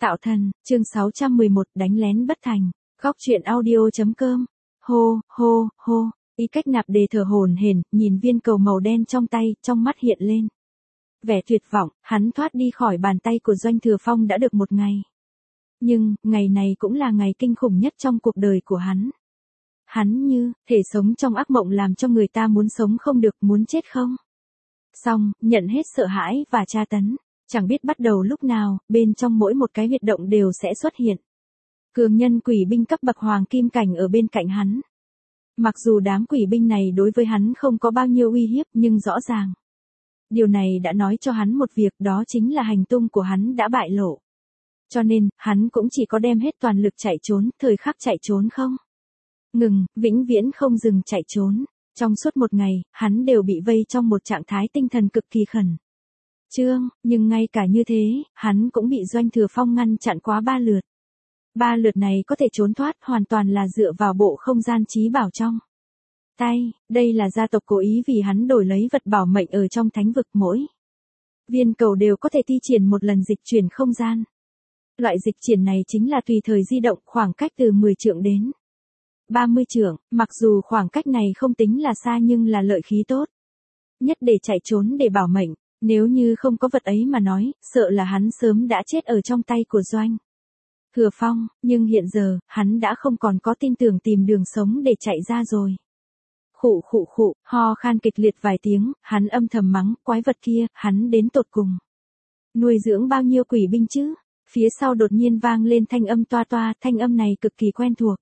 Tạo thần, chương 611, đánh lén bất thành. Góc truyện audio.com. Hô, hô, hô. Ý cách nạp đề thở hổn hển, nhìn viên cầu màu đen trong tay, trong mắt hiện lên vẻ tuyệt vọng. Hắn thoát đi khỏi bàn tay của Doanh Thừa Phong đã được một ngày. Nhưng, ngày này cũng là ngày kinh khủng nhất trong cuộc đời của hắn. Hắn như thể sống trong ác mộng, làm cho người ta muốn sống không được, muốn chết không xong, nhận hết sợ hãi và tra tấn. Chẳng biết bắt đầu lúc nào, bên trong mỗi một cái huyệt động đều sẽ xuất hiện cường nhân quỷ binh cấp bậc hoàng kim cảnh ở bên cạnh hắn. Mặc dù đám quỷ binh này đối với hắn không có bao nhiêu uy hiếp, nhưng rõ ràng điều này đã nói cho hắn một việc, đó chính là hành tung của hắn đã bại lộ. Cho nên, hắn cũng chỉ có đem hết toàn lực chạy trốn, thời khắc chạy trốn không ngừng, vĩnh viễn không dừng chạy trốn. Trong suốt một ngày, hắn đều bị vây trong một trạng thái tinh thần cực kỳ khẩn trương, nhưng ngay cả như thế, hắn cũng bị Doanh Thừa Phong ngăn chặn quá 3 lượt. 3 lượt này có thể trốn thoát hoàn toàn là dựa vào bộ không gian trí bảo trong tay. Đây là gia tộc cố ý vì hắn đổi lấy vật bảo mệnh ở trong thánh vực, mỗi viên cầu đều có thể thi triển một lần dịch chuyển không gian. Loại dịch chuyển này chính là tùy thời di động khoảng cách từ 10 trượng đến 30 trượng, mặc dù khoảng cách này không tính là xa nhưng là lợi khí tốt nhất để chạy trốn để bảo mệnh. Nếu như không có vật ấy mà nói, sợ là hắn sớm đã chết ở trong tay của Doanh Thừa Phong, nhưng hiện giờ, hắn đã không còn có tin tưởng tìm đường sống để chạy ra rồi. Khụ khụ khụ, ho khan kịch liệt vài tiếng, hắn âm thầm mắng, quái vật kia, hắn đến tột cùng nuôi dưỡng bao nhiêu quỷ binh chứ? Phía sau đột nhiên vang lên thanh âm toa toa, thanh âm này cực kỳ quen thuộc.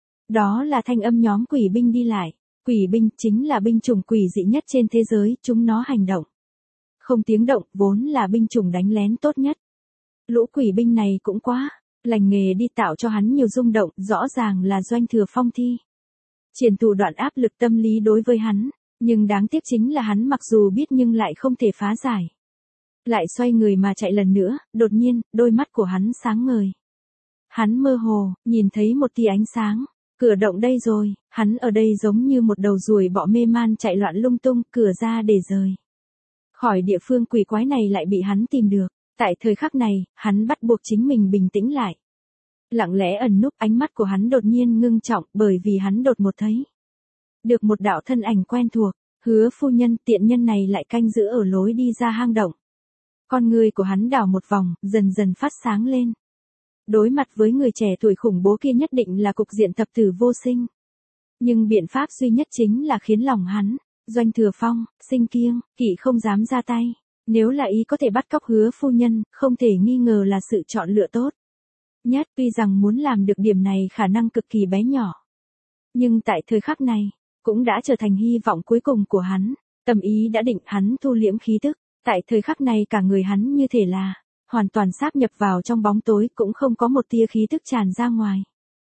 Đó là thanh âm nhóm quỷ binh đi lại. Quỷ binh chính là binh chủng quỷ dị nhất trên thế giới, chúng nó hành động không tiếng động, vốn là binh chủng đánh lén tốt nhất. Lũ quỷ binh này cũng quá lành nghề đi, tạo cho hắn nhiều rung động, rõ ràng là Doanh Thừa Phong thi triển thủ đoạn áp lực tâm lý đối với hắn, nhưng đáng tiếc chính là hắn mặc dù biết nhưng lại không thể phá giải. Lại xoay người mà chạy lần nữa, đột nhiên, đôi mắt của hắn sáng ngời. Hắn mơ hồ, nhìn thấy một tia ánh sáng. Cửa động đây rồi, hắn ở đây giống như một đầu ruồi bọ mê man chạy loạn lung tung, cửa ra để rời khỏi địa phương quỷ quái này lại bị hắn tìm được. Tại thời khắc này, hắn bắt buộc chính mình bình tĩnh lại. Lặng lẽ ẩn núp, ánh mắt của hắn đột nhiên ngưng trọng, bởi vì hắn đột một thấy được một đạo thân ảnh quen thuộc. Hứa phu nhân, tiện nhân này lại canh giữ ở lối đi ra hang động. Con người của hắn đảo một vòng, dần dần phát sáng lên. Đối mặt với người trẻ tuổi khủng bố kia nhất định là cục diện thập tử vô sinh. Nhưng biện pháp duy nhất chính là khiến lòng hắn, Doanh Thừa Phong, sinh kiêng kỵ không dám ra tay. Nếu là ý có thể bắt cóc Hứa phu nhân, không thể nghi ngờ là sự chọn lựa tốt nhất. Tuy rằng muốn làm được điểm này khả năng cực kỳ bé nhỏ, nhưng tại thời khắc này, cũng đã trở thành hy vọng cuối cùng của hắn. Tâm ý đã định, hắn thu liễm khí tức. Tại thời khắc này cả người hắn như thể là hoàn toàn sáp nhập vào trong bóng tối, cũng không có một tia khí tức tràn ra ngoài.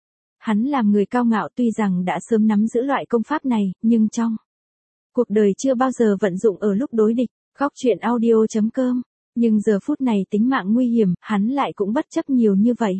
Hắn làm người cao ngạo, tuy rằng đã sớm nắm giữ loại công pháp này, nhưng trong cuộc đời chưa bao giờ vận dụng ở lúc đối địch. Góc truyện audio.com. Nhưng giờ phút này tính mạng nguy hiểm, hắn lại cũng bất chấp nhiều như vậy.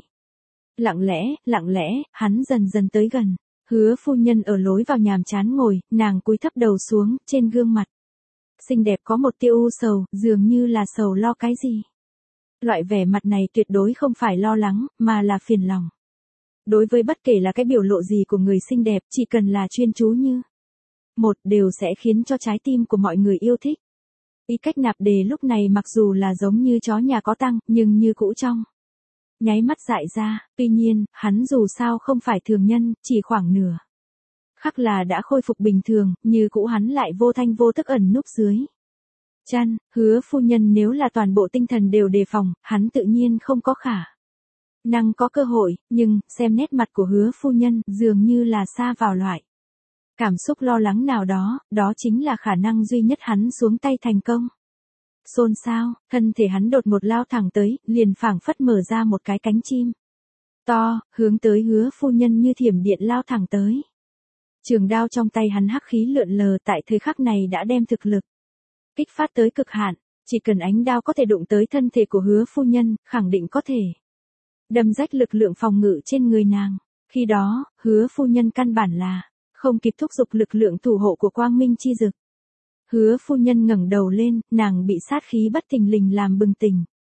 Lặng lẽ, hắn dần dần tới gần. Hứa phu nhân ở lối vào nhàm chán ngồi, nàng cúi thấp đầu xuống, trên gương mặt xinh đẹp có một tia u sầu, dường như là sầu lo cái gì. Loại vẻ mặt này tuyệt đối không phải lo lắng, mà là phiền lòng. Đối với bất kể là cái biểu lộ gì của người xinh đẹp, chỉ cần là chuyên chú như một, đều sẽ khiến cho trái tim của mọi người yêu thích. Ý cách nạp đề lúc này mặc dù là giống như chó nhà có tăng, nhưng như cũ trong nháy mắt dại ra. Tuy nhiên, hắn dù sao không phải thường nhân, chỉ khoảng nửa khắc là đã khôi phục bình thường, như cũ hắn lại vô thanh vô tức ẩn núp dưới chăn. Hứa phu nhân nếu là toàn bộ tinh thần đều đề phòng, hắn tự nhiên không có khả năng có cơ hội, nhưng, xem nét mặt của Hứa phu nhân, dường như là xa vào loại cảm xúc lo lắng nào đó, đó chính là khả năng duy nhất hắn xuống tay thành công. Xôn xao, thân thể hắn đột một lao thẳng tới, liền phảng phất mở ra một cái cánh chim to, hướng tới Hứa phu nhân như thiểm điện lao thẳng tới. Trường đao trong tay hắn hắc khí lượn lờ, tại thời khắc này đã đem thực lực kích phát tới cực hạn. Chỉ cần ánh đao có thể đụng tới thân thể của Hứa phu nhân, khẳng định có thể đâm rách lực lượng phòng ngự trên người nàng. Khi đó, Hứa phu nhân căn bản là không kịp thúc giục lực lượng thủ hộ của quang minh chi dực. Hứa phu nhân ngẩng đầu lên, nàng bị sát khí bất thình lình làm bừng tỉnh.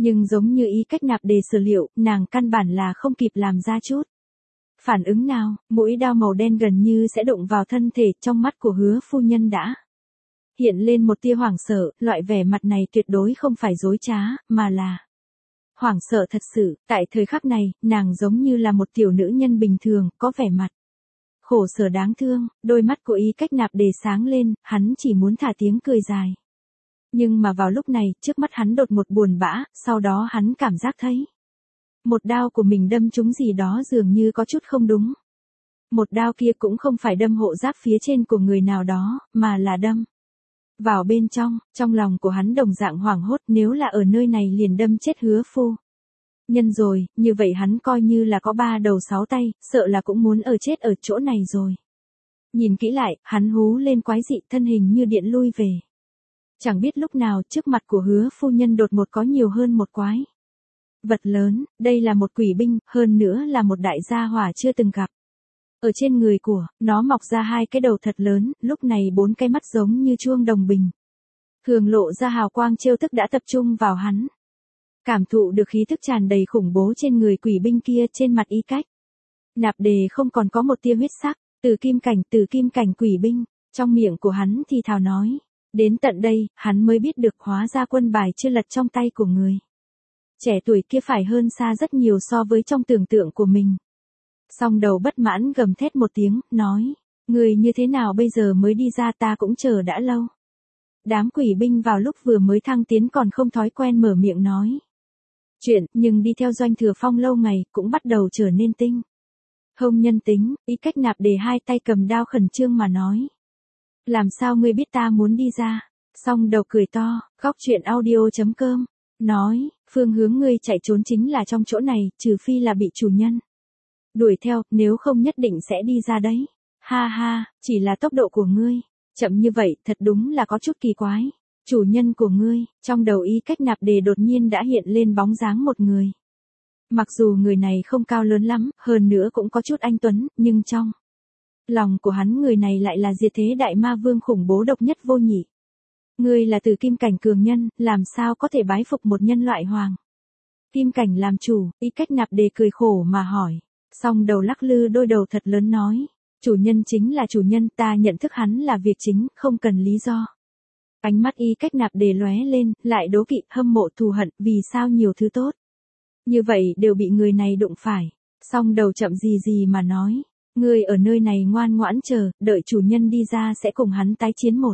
Nhưng giống như ý cách nạp đề sở liệu, nàng căn bản là không kịp làm ra chút phản ứng nào, mũi đao màu đen gần như sẽ đụng vào thân thể, trong mắt của Hứa phu nhân đã hiện lên một tia hoảng sợ, loại vẻ mặt này tuyệt đối không phải dối trá, mà là hoảng sợ thật sự. Tại thời khắc này, nàng giống như là một tiểu nữ nhân bình thường, có vẻ mặt khổ sở đáng thương. Đôi mắt của ý cách nạp đề sáng lên, hắn chỉ muốn thả tiếng cười dài. Nhưng mà vào lúc này, trước mắt hắn đột một buồn bã, sau đó hắn cảm giác thấy một đao của mình đâm trúng gì đó dường như có chút không đúng. Một đao kia cũng không phải đâm hộ giáp phía trên của người nào đó, mà là đâm vào bên trong lòng của hắn đồng dạng hoảng hốt, nếu là ở nơi này liền đâm chết Hứa phu nhân rồi, như vậy hắn coi như là có 3 đầu 6 tay, sợ là cũng muốn ở chết ở chỗ này rồi. Nhìn kỹ lại, hắn hú lên quái dị, thân hình như điện lui về. Chẳng biết lúc nào trước mặt của Hứa phu nhân đột một có nhiều hơn một quái vật lớn, đây là một quỷ binh, hơn nữa là một đại gia hỏa chưa từng gặp. Ở trên người của nó mọc ra 2 cái đầu thật lớn, lúc này 4 cái mắt giống như chuông đồng bình thường lộ ra hào quang trêu tức đã tập trung vào hắn. Cảm thụ được khí tức tràn đầy khủng bố trên người quỷ binh kia, trên mặt ý cách nạp đề không còn có một tia huyết sắc. Từ kim cảnh quỷ binh, trong miệng của hắn thì thào nói. Đến tận đây, hắn mới biết được hóa ra quân bài chưa lật trong tay của người trẻ tuổi kia phải hơn xa rất nhiều so với trong tưởng tượng của mình. Song đầu bất mãn gầm thét một tiếng, nói, người như thế nào bây giờ mới đi ra, ta cũng chờ đã lâu. Đám quỷ binh vào lúc vừa mới thăng tiến còn không thói quen mở miệng nói chuyện, nhưng đi theo Doanh Thừa Phong lâu ngày cũng bắt đầu trở nên tinh hông nhân tính. Ý cách nạp đề 2 tay cầm đao khẩn trương mà nói. Làm sao ngươi biết ta muốn đi ra? Song đầu cười to, khóc chuyện audio.com, nói, phương hướng ngươi chạy trốn chính là trong chỗ này, trừ phi là bị chủ nhân đuổi theo, nếu không nhất định sẽ đi ra đấy. Ha ha, chỉ là tốc độ của ngươi chậm như vậy, thật đúng là có chút kỳ quái. Chủ nhân của ngươi, trong đầu ý cách nạp đề đột nhiên đã hiện lên bóng dáng một người. Mặc dù người này không cao lớn lắm, hơn nữa cũng có chút anh tuấn, nhưng trong lòng của hắn người này lại là diệt thế đại ma vương khủng bố độc nhất vô nhị. Ngươi là từ kim cảnh cường nhân, làm sao có thể bái phục một nhân loại hoàng kim cảnh làm chủ? Ý cách nạp đề cười khổ mà hỏi. Song đầu lắc lư đôi đầu thật lớn nói. Chủ nhân chính là chủ nhân, ta nhận thức hắn là việc chính, không cần lý do. Ánh mắt ý cách nạp đề lóe lên, lại đố kỵ, hâm mộ, thù hận, vì sao nhiều thứ tốt như vậy đều bị người này đụng phải. Song đầu chậm gì mà nói. Ngươi ở nơi này ngoan ngoãn chờ, đợi chủ nhân đi ra sẽ cùng hắn tái chiến một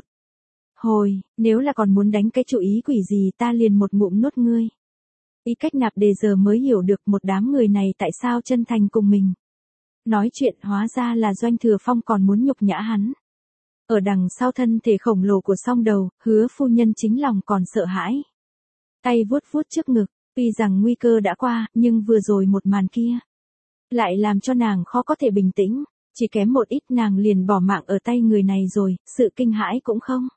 hồi, nếu là còn muốn đánh cái chủ ý quỷ gì ta liền một ngụm nuốt ngươi. Ý cách nạp đề giờ mới hiểu được một đám người này tại sao chân thành cùng mình nói chuyện, hóa ra là Doanh Thừa Phong còn muốn nhục nhã hắn. Ở đằng sau thân thể khổng lồ của song đầu, Hứa phu nhân chính lòng còn sợ hãi. Tay vuốt vuốt trước ngực, tuy rằng nguy cơ đã qua, nhưng vừa rồi một màn kia lại làm cho nàng khó có thể bình tĩnh, chỉ kém một ít nàng liền bỏ mạng ở tay người này rồi, sự kinh hãi cũng không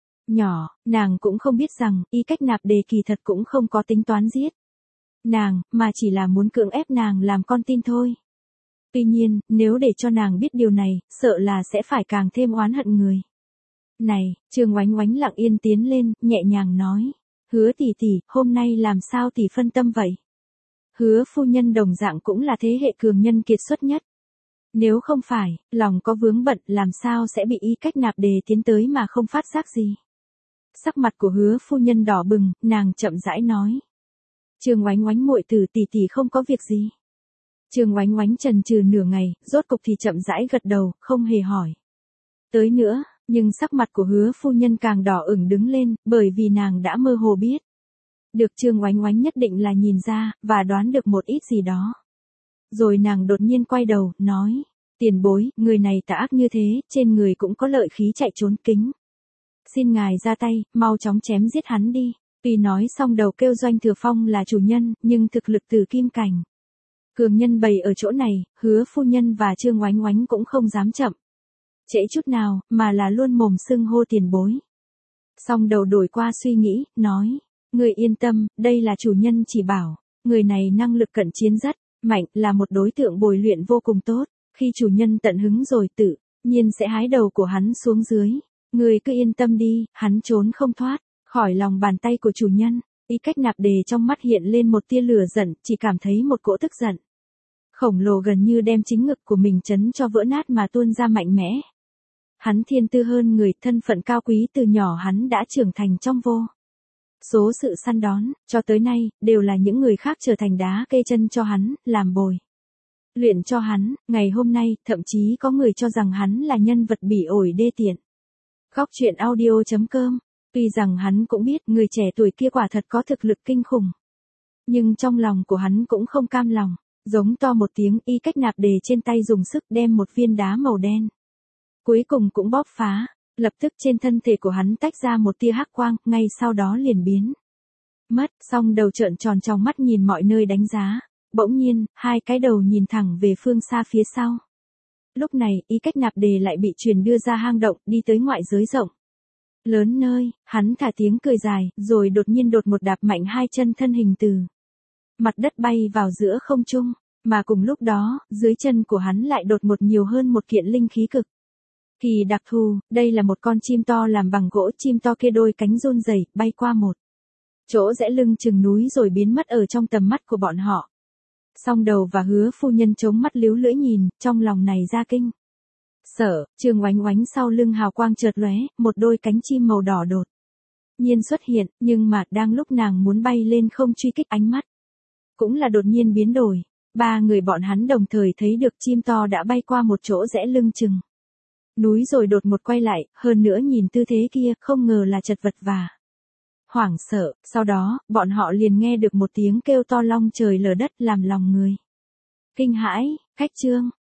nhỏ. Nàng cũng không biết rằng, ý cách nạp đề kỳ thật cũng không có tính toán giết nàng, mà chỉ là muốn cưỡng ép nàng làm con tin thôi. Tuy nhiên, nếu để cho nàng biết điều này, sợ là sẽ phải càng thêm oán hận người này. Trương Oánh Oánh lặng yên tiến lên, nhẹ nhàng nói. Hứa tỷ tỷ, hôm nay làm sao tỷ phân tâm vậy? Hứa phu nhân đồng dạng cũng là thế hệ cường nhân kiệt xuất nhất. Nếu không phải, lòng có vướng bận, làm sao sẽ bị ý cách nạp đề tiến tới mà không phát giác gì? Sắc mặt của Hứa phu nhân đỏ bừng, nàng chậm rãi nói. Trương Oánh Oánh muội tử, tỷ tỷ không có việc gì. Trương Oánh Oánh chần chừ nửa ngày, rốt cục thì chậm rãi gật đầu, không hề hỏi tới nữa, nhưng sắc mặt của Hứa phu nhân càng đỏ ửng đứng lên, bởi vì nàng đã mơ hồ biết được Trương Oánh Oánh nhất định là nhìn ra, và đoán được một ít gì đó. Rồi nàng đột nhiên quay đầu, nói, tiền bối, người này tà ác như thế, trên người cũng có lợi khí chạy trốn, kính xin ngài ra tay, mau chóng chém giết hắn đi. Tuy nói xong đầu kêu Doanh Thừa Phong là chủ nhân, nhưng thực lực từ kim cảnh cường nhân bày ở chỗ này, Hứa phu nhân và Trương Oánh Oánh cũng không dám chậm trễ chút nào, mà là luôn mồm xưng hô tiền bối. Song đầu đổi qua suy nghĩ, nói, người yên tâm, đây là chủ nhân chỉ bảo, người này năng lực cận chiến rất mạnh, là một đối tượng bồi luyện vô cùng tốt, khi chủ nhân tận hứng rồi tự nhiên sẽ hái đầu của hắn xuống dưới. Người cứ yên tâm đi, hắn trốn không thoát khỏi lòng bàn tay của chủ nhân. Y Cách Nạp Đề trong mắt hiện lên một tia lửa giận, chỉ cảm thấy một cỗ tức giận khổng lồ gần như đem chính ngực của mình chấn cho vỡ nát mà tuôn ra mạnh mẽ. Hắn thiên tư hơn người, thân phận cao quý, từ nhỏ hắn đã trưởng thành trong vô số sự săn đón, cho tới nay, đều là những người khác trở thành đá kê chân cho hắn, làm bồi luyện cho hắn. Ngày hôm nay, thậm chí có người cho rằng hắn là nhân vật bỉ ổi đê tiện. Góc truyện audio.com. Tuy rằng hắn cũng biết người trẻ tuổi kia quả thật có thực lực kinh khủng, nhưng trong lòng của hắn cũng không cam lòng. Giống to một tiếng, Y Cách Nạp Đề trên tay dùng sức đem một viên đá màu đen cuối cùng cũng bóp phá. Lập tức trên thân thể của hắn tách ra một tia hắc quang, ngay sau đó liền biến mất. Song đầu trợn tròn trong mắt nhìn mọi nơi đánh giá. Bỗng nhiên, hai cái đầu nhìn thẳng về phương xa phía sau. Lúc này, Y Cách Nạp Đề lại bị truyền đưa ra hang động, đi tới ngoại giới rộng lớn nơi. Hắn thả tiếng cười dài, rồi đột ngột đạp mạnh hai chân, thân hình từ mặt đất bay vào giữa không trung. Mà cùng lúc đó, dưới chân của hắn lại đột ngột nhiều hơn một kiện linh khí cực kỳ đặc thù. Đây là một con chim to làm bằng gỗ. Chim to kia đôi cánh run rẩy, bay qua một chỗ rẽ lưng chừng núi rồi biến mất ở trong tầm mắt của bọn họ. Song Đầu và Hứa phu nhân chống mắt líu lưỡi nhìn, trong lòng này ra kinh sợ. Trường Oánh Oánh sau lưng hào quang chợt lóe, một đôi cánh chim màu đỏ đột nhiên xuất hiện, nhưng mà đang lúc nàng muốn bay lên không truy kích, ánh mắt cũng là đột nhiên biến đổi. Ba người bọn hắn đồng thời thấy được chim to đã bay qua một chỗ rẽ lưng chừng núi rồi đột ngột quay lại, hơn nữa nhìn tư thế kia, không ngờ là chật vật và hoảng sợ. Sau đó, bọn họ liền nghe được một tiếng kêu to long trời lở đất, làm lòng người kinh hãi. Khách chương.